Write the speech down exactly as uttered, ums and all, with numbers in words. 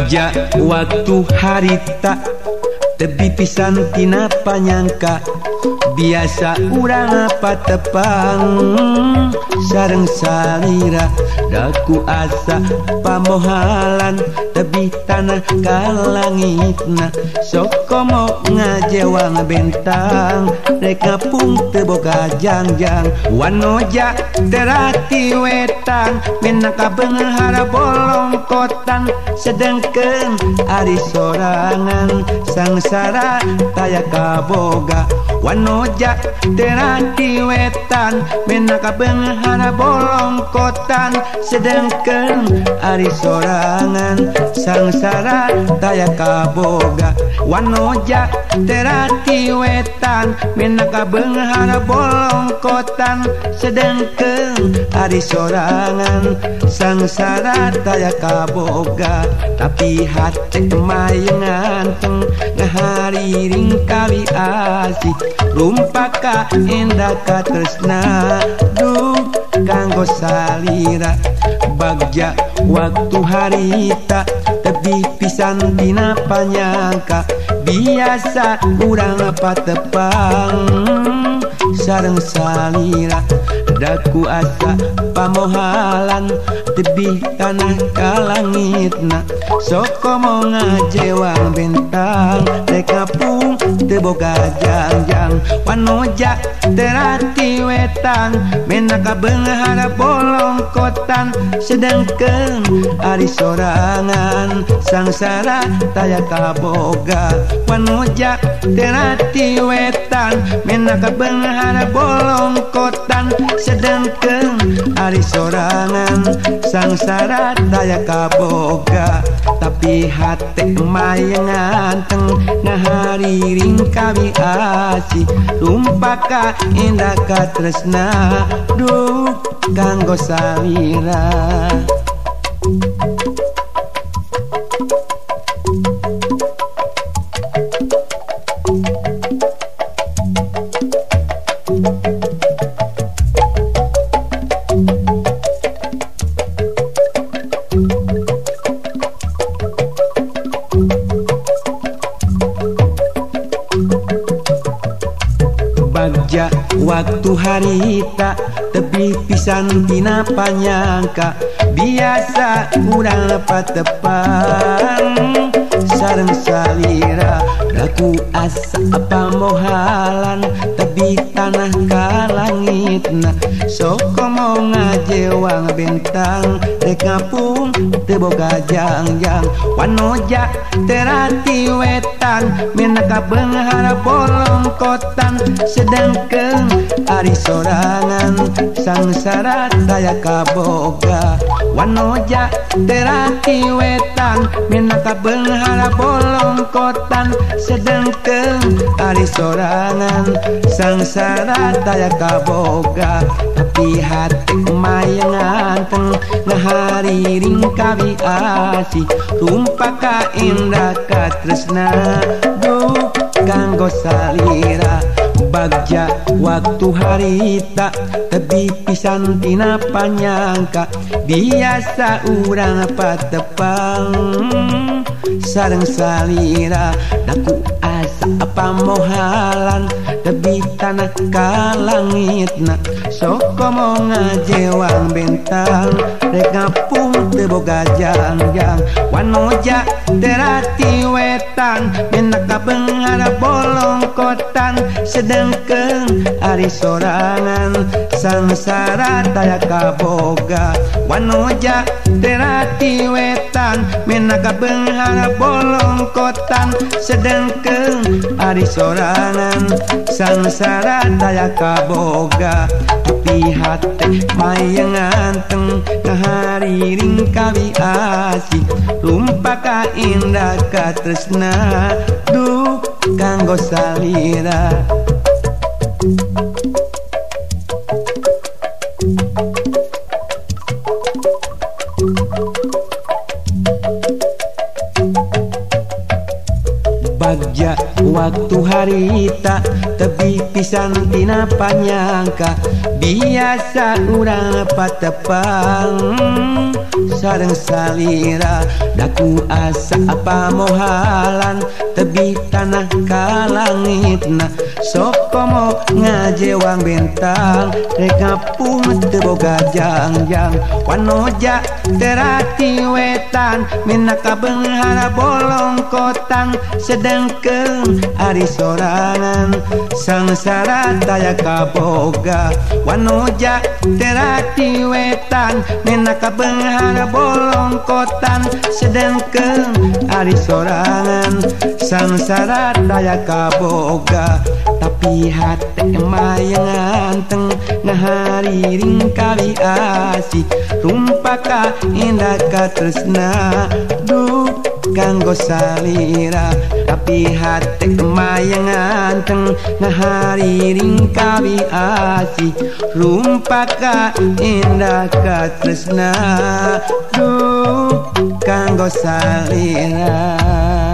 bagja waktu harita tebi pisan tina panyangka biasa urang apa tepang sareng salira daku asa pamohalan tebi tanah kalangitna sok komo ngajewang bentang reka pung teboga jangjang wanoja terati wetan menaka benghara bolong kotan sedengkeun ari sorangan sangsara taya kaboga wanoja terati wetan menaka benghara bolong kotan sedengkeun ari sorangan sangsara taya kaboga wanoja terati wetan menaka benghara bolong kotan sedengkeun ari sorangan sangsara taya kaboga tapi hati mayengan teng ngahariring kawi asih rumpaka indah katresna duh kanggo salira bagja waktu harita tebi pisan dina panyangka biasa urang apa tepang sareng salira daku asa pamohalan tebih tanah kalangitna sok komo ngajewang bentang reka pung teboga jangjang wanoja terati wetan menaka benghara bolong kotan sedengkeun ari sorangan sangsara taya kaboga wanoja terati wetan menaka benghara bolong kotan sedengkeun ari sorangan sangsara taya kaboga tapi hati mayengan teng ngahariring kawi asih rumpaka indah katresna duh kanggo salira bagja waktu harita tebi pisan tina panyangka biasa urang patepang sareng salira daku asa pamohalan tebi tanah kalangitna sok komo ngajewang bentang reka pung teboga jangjang wanoja terati wetan menaka benghara bolong kotan sedengkeun ari sorangan sangsara taya kaboga wanoja terati wetan menaka benghara bolong kotan sedengkeun ari sorangan sangsara taya kaboga tapi hati mayengan teng ngahariring kawi asih rumpaka indah katresna duh kanggo salira bagja waktu harita tebi pisan tina panyangka biasa urang patepang sareng salira daku asa pamohalan tebi tanah kalangitna sok komo ngajewang bentang reka pung teboga jangjang wanoja terati wetan menaka benghara bolong kotan sedengkeun ari sorangan sangsara taya kaboga wanoja terati wetan menaka benghara bolong kotan sedengkeun ari sorangan sangsara taya kaboga tapi hati mayengan teng ngahariring kawi asih rumpaka indah katresna duh kanggo salira bagja waktu harita tebi pisan tina panyangka biasa urang patepang sareng salira daku asa apa mohalan tebi tanah ka langitna sok komo ngajewang bentang rek ngapung teu boga jangjang wanoja terati wetan minaka beunghara bolong kotang sedengkeun ari sorangan sangsara daya kaboga wanoja terati wetan minaka beunghara bolong kotang sedengkeun ari sorangan sangsara daya kaboga tapi hati mayang anteng ngahariring kali asih rumpaka indah ka tresna duh kanggo salira tapi hati mayang anteng ngahariring kali asih rumpaka indah ka tresna duh kanggo salira.